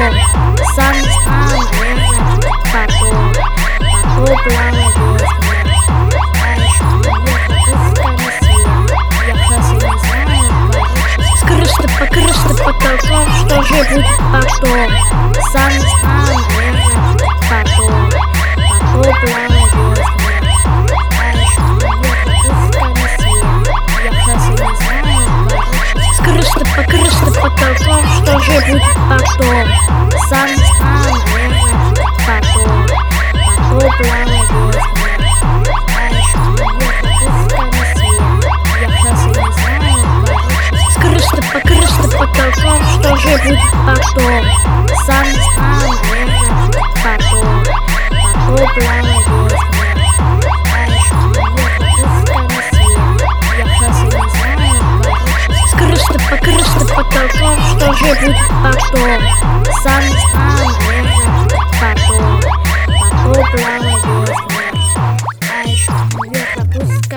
Сам не знаю, наверное, потом плавает без меня. А еще наверное, пусть на свет. Я просто не знаю, короче. С крыши до потолков, что же будет потом? Сам не знаю, наверное, потом плавает без меня. А еще наверное, пусть на свет. Я просто не знаю, короче. С крыши до потолков, что же будет потом? Сам не знаю, наверное, потом плавает без меня. А еще наверное, пусть на свет. Я просто не знаю, короче. С крыши до потолков, что же будет потом? Сам не знаю, наверное, потом плавает без меня. А еще наверное, пусть на свет. Я просто не знаю, короче. С крыши до потолков, что же будет потом? Сам не знаю, наверное, потом плавает без меня. А еще наверное, пусть